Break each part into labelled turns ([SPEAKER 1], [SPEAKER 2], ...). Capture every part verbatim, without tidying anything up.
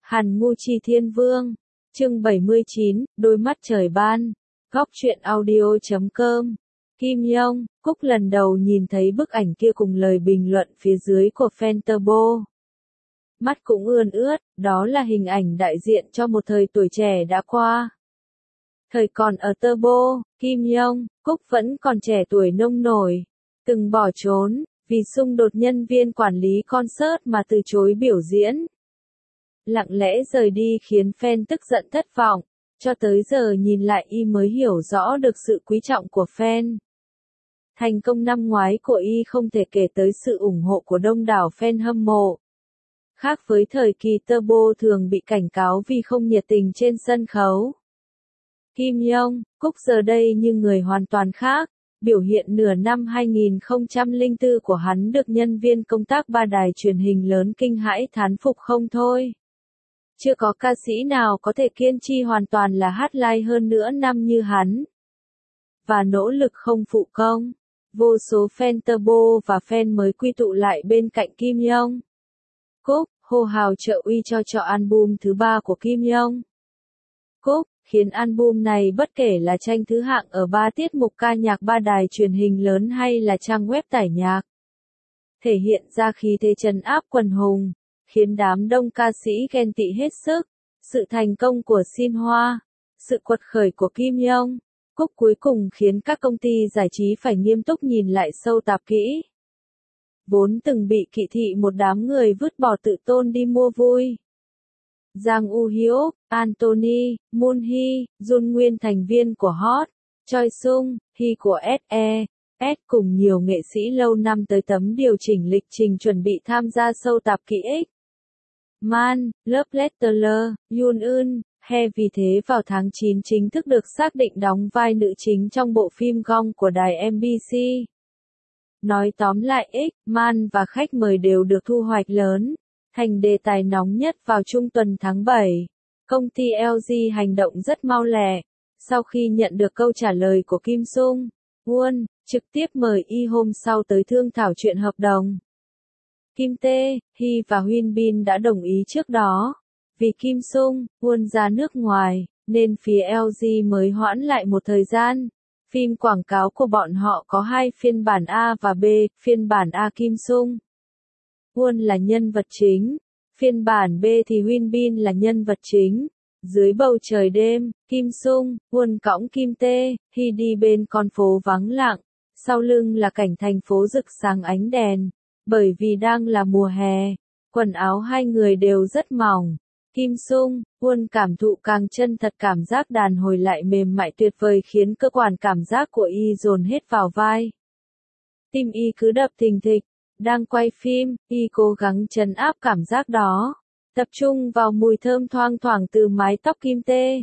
[SPEAKER 1] Hàn Ngu Chi Thiên Vương. Chương bảy mươi chín, Đôi mắt trời ban. Góc truyện audio chấm com. Kim Yong, Cúc lần đầu nhìn thấy bức ảnh kia cùng lời bình luận phía dưới của fan Turbo. Mắt cũng ươn ướt, đó là hình ảnh đại diện cho một thời tuổi trẻ đã qua. Thời còn ở Turbo, Kim Yong, Cúc vẫn còn trẻ tuổi nông nổi, từng bỏ trốn, vì xung đột nhân viên quản lý concert mà từ chối biểu diễn. Lặng lẽ rời đi khiến fan tức giận thất vọng, cho tới giờ nhìn lại y mới hiểu rõ được sự quý trọng của fan. Thành công năm ngoái của y không thể kể tới sự ủng hộ của đông đảo fan hâm mộ. Khác với thời kỳ Turbo thường bị cảnh cáo vì không nhiệt tình trên sân khấu. Kim Yong, Cúc giờ đây như người hoàn toàn khác, biểu hiện nửa năm hai nghìn không trăm lẻ bốn của hắn được nhân viên công tác ba đài truyền hình lớn kinh hãi thán phục không thôi. Chưa có ca sĩ nào có thể kiên trì hoàn toàn là hát live hơn nửa năm như hắn. Và nỗ lực không phụ công. Vô số fan Turbo và fan mới quy tụ lại bên cạnh Kim Yong. Cúc, hô hào trợ uy cho cho album thứ ba của Kim Yong. Cúc, khiến album này bất kể là tranh thứ hạng ở ba tiết mục ca nhạc ba đài truyền hình lớn hay là trang web tải nhạc. Thể hiện ra khí thế trấn áp quần hùng, khiến đám đông ca sĩ ghen tị hết sức. Sự thành công của Xin Hoa, sự quật khởi của Kim Yong, Cúc cuối cùng khiến các công ty giải trí phải nghiêm túc nhìn lại sâu tạp kỹ. Vốn từng bị kỵ thị một đám người vứt bỏ tự tôn đi mua vui. Giang Woo Hyuk, Anthony, Moon Hee, Jun Nguyên thành viên của Hot, Choi Sung, Hee của ét e, S cùng nhiều nghệ sĩ lâu năm tới tấm điều chỉnh lịch trình chuẩn bị tham gia show tạp kỹ X. Man, Love Letter, Yoon Eun, He vì thế vào tháng chín chính thức được xác định đóng vai nữ chính trong bộ phim Gong của đài em bê xê. Nói tóm lại X, Man và khách mời đều được thu hoạch lớn, thành đề tài nóng nhất vào trung tuần tháng bảy. Công ty lờ giê hành động rất mau lẹ. Sau khi nhận được câu trả lời của Kim Sung Won, trực tiếp mời y hôm sau tới thương thảo chuyện hợp đồng. Kim Tae, Hee và Hyun Bin đã đồng ý trước đó. Vì Kim Sung Won ra nước ngoài, nên phía lờ giê mới hoãn lại một thời gian. Phim quảng cáo của bọn họ có hai phiên bản A và B, phiên bản A Kim Sung Won là nhân vật chính, phiên bản B thì Hyun Bin là nhân vật chính. Dưới bầu trời đêm, Kim Sung Won cõng Kim Tae, Hee đi bên con phố vắng lặng, sau lưng là cảnh thành phố rực sáng ánh đèn. Bởi vì đang là mùa hè, quần áo hai người đều rất mỏng. Kim Sung Won cảm thụ càng chân thật, cảm giác đàn hồi lại mềm mại tuyệt vời khiến cơ quan cảm giác của y dồn hết vào vai. Tim y cứ đập thình thịch. Đang quay phim, y cố gắng trấn áp cảm giác đó, tập trung vào mùi thơm thoang thoảng từ mái tóc Kim Tae.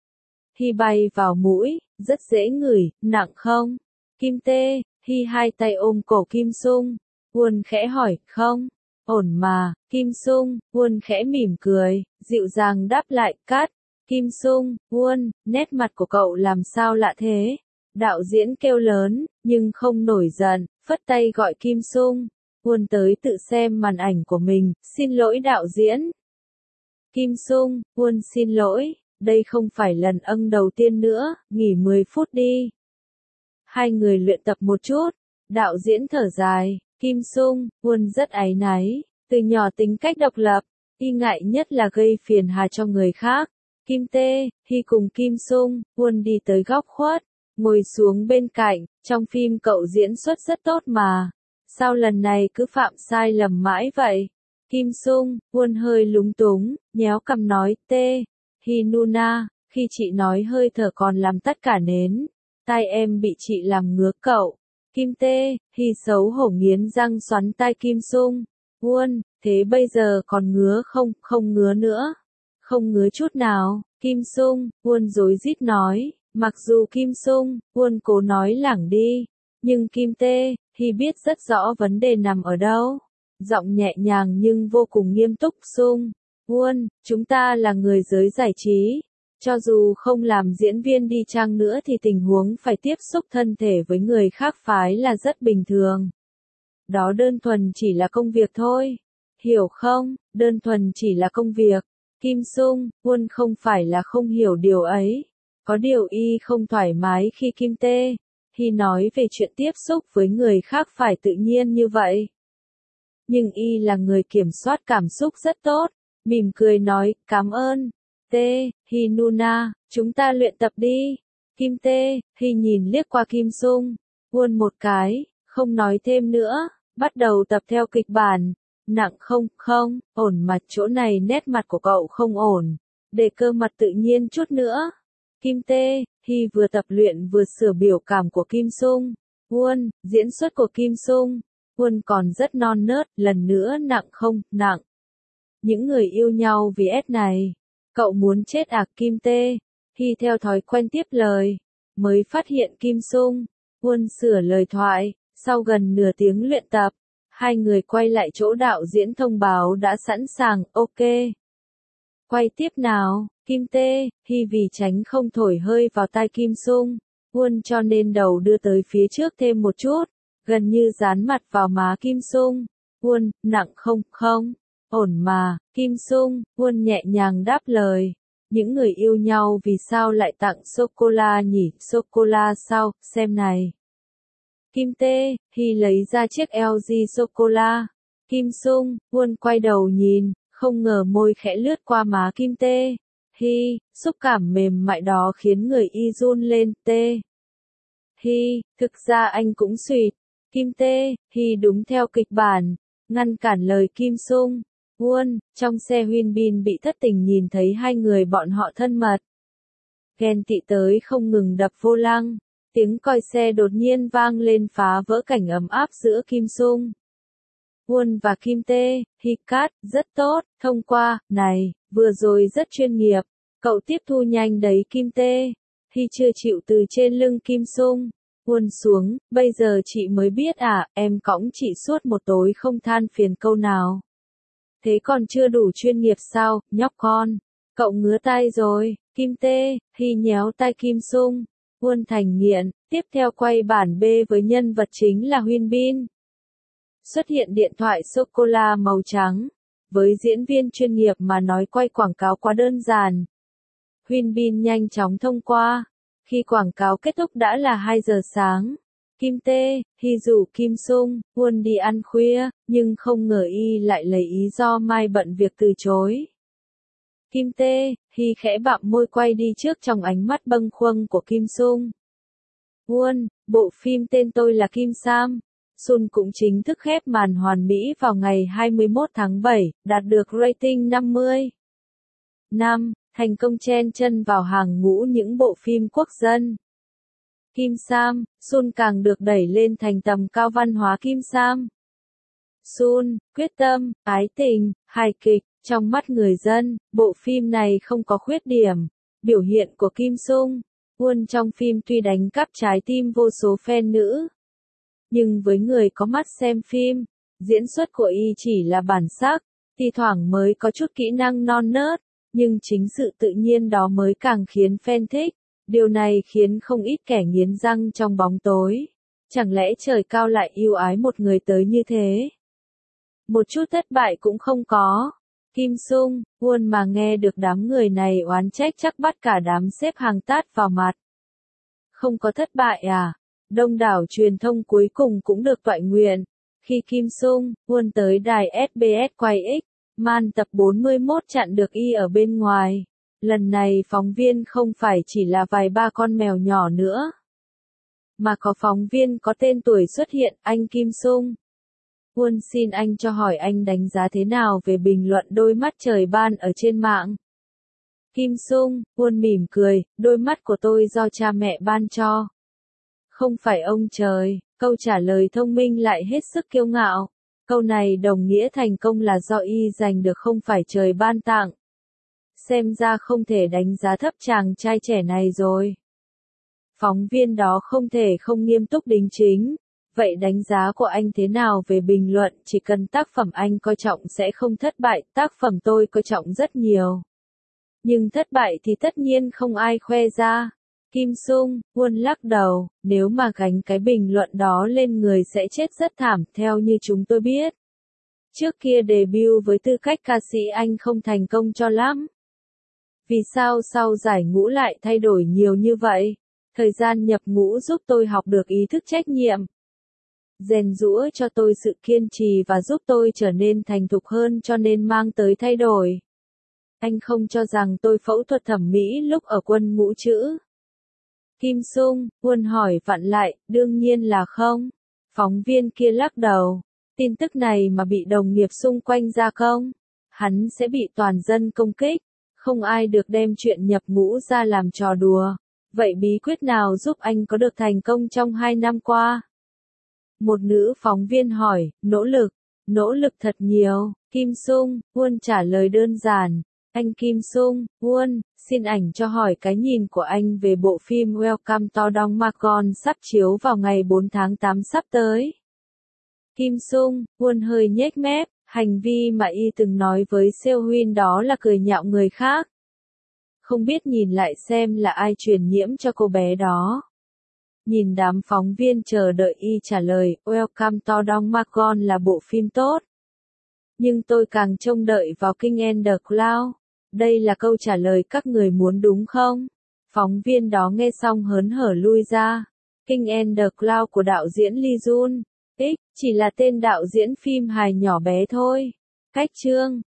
[SPEAKER 1] Hee bay vào mũi, rất dễ ngửi, nặng không? Kim Tae, Hee hai tay ôm cổ Kim Sung Won khẽ hỏi, không? Ổn mà. Kim Sung Won khẽ mỉm cười, dịu dàng đáp lại, cắt. Kim Sung Won, nét mặt của cậu làm sao lạ thế? Đạo diễn kêu lớn, nhưng không nổi giận, phất tay gọi Kim Sung Won tới tự xem màn ảnh của mình, xin lỗi đạo diễn. Kim Sung Won xin lỗi, đây không phải lần âng đầu tiên nữa, nghỉ mười phút đi. Hai người luyện tập một chút, đạo diễn thở dài, Kim Sung Won rất áy náy, từ nhỏ tính cách độc lập, y ngại nhất là gây phiền hà cho người khác. Kim Tae, Hee cùng Kim Sung Won đi tới góc khuất, ngồi xuống bên cạnh, trong phim cậu diễn xuất rất tốt mà. Sao lần này cứ phạm sai lầm mãi vậy? Kim Sung Won hơi lúng túng, nhéo cằm nói, tê, Hee Nuna, khi chị nói hơi thở còn làm tắt cả nến. Tai em bị chị làm ngứa cậu. Kim Tae, Hee xấu hổ nghiến răng xoắn tai Kim Sung Won, thế bây giờ còn ngứa không? Không ngứa nữa. Không ngứa chút nào. Kim Sung Won rối rít nói, mặc dù Kim Sung Won cố nói lảng đi, nhưng Kim Tae, Hee biết rất rõ vấn đề nằm ở đâu. Giọng nhẹ nhàng nhưng vô cùng nghiêm túc, Sung Won, chúng ta là người giới giải trí. Cho dù không làm diễn viên đi chăng nữa thì tình huống phải tiếp xúc thân thể với người khác phái là rất bình thường. Đó đơn thuần chỉ là công việc thôi. Hiểu không? Đơn thuần chỉ là công việc. Kim Sung, Won không phải là không hiểu điều ấy. Có điều y không thoải mái khi Kim Tae Hee nói về chuyện tiếp xúc với người khác phải tự nhiên như vậy. Nhưng y là người kiểm soát cảm xúc rất tốt, mỉm cười nói, cảm ơn. Tae Hee Nuna, chúng ta luyện tập đi. Kim Tae Hee nhìn liếc qua Kim Sung, Won một cái, không nói thêm nữa, bắt đầu tập theo kịch bản. Nặng không, không, ổn mặt chỗ này nét mặt của cậu không ổn. Để cơ mặt tự nhiên chút nữa. Kim Tae Hee vừa tập luyện vừa sửa biểu cảm của Kim Sung. Won, diễn xuất của Kim Sung. Won còn rất non nớt, lần nữa nặng không, nặng. Những người yêu nhau vì S này. Cậu muốn chết à? Kim Tae Hee theo thói quen tiếp lời. Mới phát hiện Kim Sung. Won sửa lời thoại. Sau gần nửa tiếng luyện tập, hai người quay lại chỗ đạo diễn thông báo đã sẵn sàng, ok. Quay tiếp nào. Kim Tae Hee vì tránh không thổi hơi vào tai Kim Sung, Won cho nên đầu đưa tới phía trước thêm một chút, gần như dán mặt vào má Kim Sung. Won, nặng không, không, ổn mà. Kim Sung, Won nhẹ nhàng đáp lời. Những người yêu nhau vì sao lại tặng sô-cô-la nhỉ? Sô-cô-la sao? Xem này. Kim Tae Hee lấy ra chiếc lờ giê sô-cô-la. Kim Sung, Won quay đầu nhìn, không ngờ môi khẽ lướt qua má Kim Tae Hee, xúc cảm mềm mại đó khiến người y run lên. Tae Hee, thực ra anh cũng sweet. Kim Tae Hee đúng theo kịch bản, ngăn cản lời Kim Sung. Won, trong xe Hyun Bin bị thất tình nhìn thấy hai người bọn họ thân mật. Ghen tị tới không ngừng đập vô lăng. Tiếng còi xe đột nhiên vang lên phá vỡ cảnh ấm áp giữa Kim Sung, Won và Kim Tae Hee. Cắt, rất tốt, thông qua, này, vừa rồi rất chuyên nghiệp, cậu tiếp thu nhanh đấy. Kim Tae Hee chưa chịu từ trên lưng Kim Sung, Won xuống, bây giờ chị mới biết à, em cõng chị suốt một tối không than phiền câu nào. Thế còn chưa đủ chuyên nghiệp sao, nhóc con, cậu ngứa tai rồi. Kim Tae Hee nhéo tai Kim Sung, Won thành nghiện. Tiếp theo quay bản B với nhân vật chính là Hyun Bin. Xuất hiện điện thoại sô-cô-la màu trắng. Với diễn viên chuyên nghiệp mà nói quay quảng cáo quá đơn giản. Hyun Bin nhanh chóng thông qua. Khi quảng cáo kết thúc đã là hai giờ sáng. Kim Tae Hee rủ Kim Sung, Won đi ăn khuya, nhưng không ngờ y lại lấy ý do mai bận việc từ chối. Kim Tae Hee khẽ bặm môi quay đi trước trong ánh mắt bâng khuâng của Kim Sung. Won, bộ phim tên tôi là Kim Sam. Sun cũng chính thức khép màn hoàn mỹ vào ngày hai mươi mốt tháng bảy, đạt được rating năm mươi. năm, thành công chen chân vào hàng ngũ những bộ phim quốc dân. Kim Sam, Sun càng được đẩy lên thành tầm cao văn hóa. Kim Sam, Sun, quyết tâm, ái tình, hài kịch, trong mắt người dân, bộ phim này không có khuyết điểm. Biểu hiện của Kim Sung, Won trong phim tuy đánh cắp trái tim vô số fan nữ. Nhưng với người có mắt xem phim, diễn xuất của y chỉ là bản sắc, thi thoảng mới có chút kỹ năng non nớt, nhưng chính sự tự nhiên đó mới càng khiến fan thích. Điều này khiến không ít kẻ nghiến răng trong bóng tối. Chẳng lẽ trời cao lại yêu ái một người tới như thế? Một chút thất bại cũng không có. Kim Sung, Won mà nghe được đám người này oán trách chắc bắt cả đám xếp hàng tát vào mặt. Không có thất bại à? Đông đảo truyền thông cuối cùng cũng được toại nguyện. Khi Kim Sung, Won tới đài ét bê ét quay X, man tập bốn mươi mốt chặn được y ở bên ngoài. Lần này phóng viên không phải chỉ là vài ba con mèo nhỏ nữa, mà có phóng viên có tên tuổi xuất hiện, anh Kim Sung. Won xin anh cho hỏi anh đánh giá thế nào về bình luận đôi mắt trời ban ở trên mạng. Kim Sung, Won mỉm cười, đôi mắt của tôi do cha mẹ ban cho. Không phải ông trời. Câu trả lời thông minh lại hết sức kiêu ngạo. Câu này đồng nghĩa thành công là do y giành được không phải trời ban tặng. Xem ra không thể đánh giá thấp chàng trai trẻ này rồi. Phóng viên đó không thể không nghiêm túc đính chính. Vậy đánh giá của anh thế nào về bình luận? Chỉ cần tác phẩm anh coi trọng sẽ không thất bại, tác phẩm tôi coi trọng rất nhiều. Nhưng thất bại thì tất nhiên không ai khoe ra. Kim Sung, Won lắc đầu, nếu mà gánh cái bình luận đó lên người sẽ chết rất thảm, theo như chúng tôi biết. Trước kia debut với tư cách ca sĩ anh không thành công cho lắm. Vì sao sau giải ngũ lại thay đổi nhiều như vậy? Thời gian nhập ngũ giúp tôi học được ý thức trách nhiệm, rèn giũa cho tôi sự kiên trì và giúp tôi trở nên thành thục hơn cho nên mang tới thay đổi. Anh không cho rằng tôi phẫu thuật thẩm mỹ lúc ở quân ngũ chứ? Kim Sung, Won hỏi vặn lại, đương nhiên là không. Phóng viên kia lắc đầu. Tin tức này mà bị đồng nghiệp xung quanh ra công, hắn sẽ bị toàn dân công kích. Không ai được đem chuyện nhập ngũ ra làm trò đùa. Vậy bí quyết nào giúp anh có được thành công trong hai năm qua? Một nữ phóng viên hỏi, nỗ lực, nỗ lực thật nhiều. Kim Sung, Won trả lời đơn giản. Anh Kim Sung, Won, xin ảnh cho hỏi cái nhìn của anh về bộ phim Welcome to Dongmagon sắp chiếu vào ngày bốn tháng tám sắp tới. Kim Sung, Won hơi nhếch mép, hành vi mà y từng nói với Seo Hyun đó là cười nhạo người khác. Không biết nhìn lại xem là ai truyền nhiễm cho cô bé đó. Nhìn đám phóng viên chờ đợi y trả lời, Welcome to Dongmagon là bộ phim tốt. Nhưng tôi càng trông đợi vào King and the Cloud. Đây là câu trả lời các người muốn đúng không? Phóng viên đó nghe xong hớn hở lui ra. King and the Cloud của đạo diễn Lee Jun X chỉ là tên đạo diễn phim hài nhỏ bé thôi. Cách chương